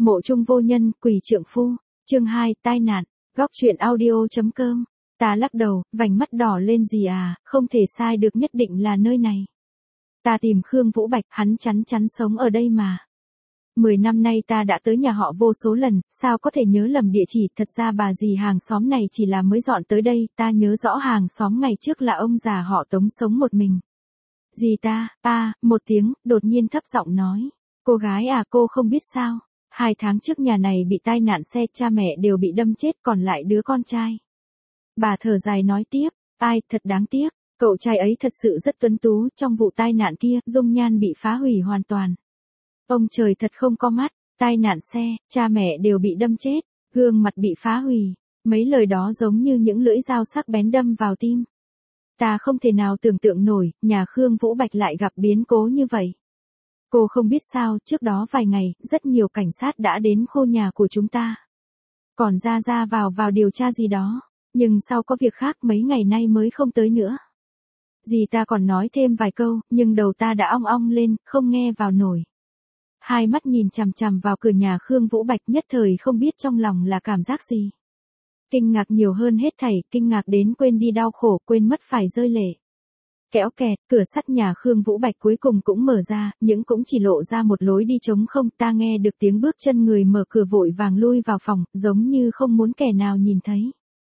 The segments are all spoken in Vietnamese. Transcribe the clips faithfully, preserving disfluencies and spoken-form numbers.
Mộ chung vô nhân, quỷ trượng phu. Chương hai, tai nạn. Góc truyện audio.com. Ta lắc đầu, vành mắt đỏ lên gì à, không thể sai được, nhất định là nơi này. Ta tìm Khương Vũ Bạch, hắn chắn chắn sống ở đây mà. Mười năm nay ta đã tới nhà họ vô số lần, sao có thể nhớ lầm địa chỉ, thật ra bà dì hàng xóm này chỉ là mới dọn tới đây, ta nhớ rõ hàng xóm ngày trước là ông già họ Tống sống một mình. Dì ta, a, một tiếng, đột nhiên thấp giọng nói. Cô gái à, cô không biết sao, hai tháng trước nhà này bị tai nạn xe, cha mẹ đều bị đâm chết, còn lại đứa con trai. Bà thở dài nói tiếp, ai, thật đáng tiếc, cậu trai ấy thật sự rất tuấn tú, trong vụ tai nạn kia, dung nhan bị phá hủy hoàn toàn. Ông trời thật không có mắt, tai nạn xe, cha mẹ đều bị đâm chết, gương mặt bị phá hủy, mấy lời đó giống như những lưỡi dao sắc bén đâm vào tim. Ta không thể nào tưởng tượng nổi, nhà Khương Vũ Bạch lại gặp biến cố như vậy. Cô không biết sao, trước đó vài ngày, rất nhiều cảnh sát đã đến khu nhà của chúng ta. Còn ra ra vào vào điều tra gì đó, nhưng sau có việc khác mấy ngày nay mới không tới nữa. Dì ta còn nói thêm vài câu, nhưng đầu ta đã ong ong lên, không nghe vào nổi. Hai mắt nhìn chằm chằm vào cửa nhà Khương Vũ Bạch, nhất thời không biết trong lòng là cảm giác gì. Kinh ngạc nhiều hơn hết thảy, kinh ngạc đến quên đi đau khổ, quên mất phải rơi lệ. Kéo kẹt, cửa sắt nhà Khương Vũ Bạch cuối cùng cũng mở ra, nhưng cũng chỉ lộ ra một lối đi trống không. Ta nghe được tiếng bước chân người mở cửa vội vàng lui vào phòng, giống như không muốn kẻ nào nhìn thấy.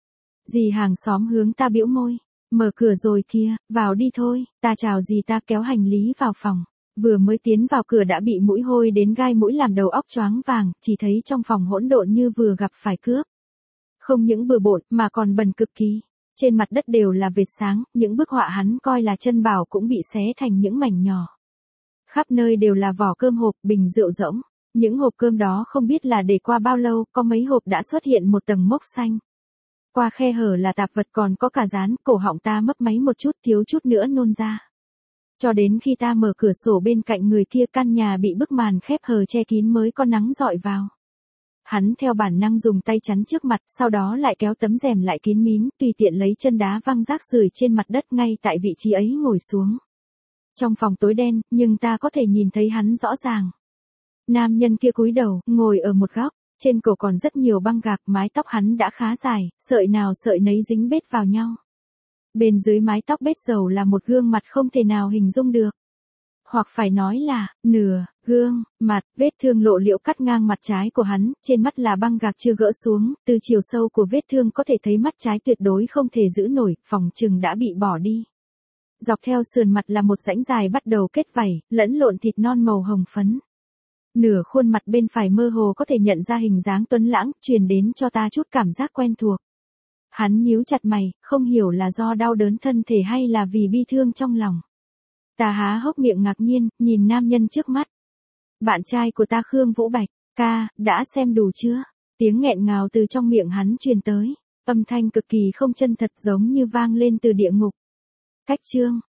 Dì hàng xóm hướng ta bĩu môi, mở cửa rồi kia, vào đi thôi. Ta chào dì ta kéo hành lý vào phòng. Vừa mới tiến vào cửa đã bị mũi hôi đến gai mũi làm đầu óc choáng vàng, chỉ thấy trong phòng hỗn độn như vừa gặp phải cướp. Không những bừa bộn mà còn bẩn cực kỳ. Trên mặt đất đều là vệt sáng, những bức họa hắn coi là chân bảo cũng bị xé thành những mảnh nhỏ. Khắp nơi đều là vỏ cơm hộp, bình rượu rỗng. Những hộp cơm đó không biết là để qua bao lâu, có mấy hộp đã xuất hiện một tầng mốc xanh. Qua khe hở là tạp vật, còn có cả dán, cổ họng ta mấp máy một chút, thiếu chút nữa nôn ra. Cho đến khi ta mở cửa sổ bên cạnh người kia, căn nhà bị bức màn khép hờ che kín mới có nắng dọi vào. Hắn theo bản năng dùng tay chắn trước mặt, sau đó lại kéo tấm rèm lại kín mít, tùy tiện lấy chân đá văng rác rưởi trên mặt đất ngay tại vị trí ấy ngồi xuống. Trong phòng tối đen, nhưng ta có thể nhìn thấy hắn rõ ràng. Nam nhân kia cúi đầu, ngồi ở một góc, trên cổ còn rất nhiều băng gạc, mái tóc hắn đã khá dài, sợi nào sợi nấy dính bết vào nhau. Bên dưới mái tóc bết dầu là một gương mặt không thể nào hình dung được. Hoặc phải nói là, nửa, gương, mặt, vết thương lộ liễu cắt ngang mặt trái của hắn, trên mắt là băng gạc chưa gỡ xuống, từ chiều sâu của vết thương có thể thấy mắt trái tuyệt đối không thể giữ nổi, phòng chừng đã bị bỏ đi. Dọc theo sườn mặt là một rãnh dài bắt đầu kết vảy, lẫn lộn thịt non màu hồng phấn. Nửa khuôn mặt bên phải mơ hồ có thể nhận ra hình dáng tuấn lãng, truyền đến cho ta chút cảm giác quen thuộc. Hắn nhíu chặt mày, không hiểu là do đau đớn thân thể hay là vì bi thương trong lòng. Ta há hốc miệng ngạc nhiên, nhìn nam nhân trước mắt. Bạn trai của ta Khương Vũ Bạch, ca, đã xem đủ chưa? Tiếng nghẹn ngào từ trong miệng hắn truyền tới, âm thanh cực kỳ không chân thật giống như vang lên từ địa ngục. Cách chương,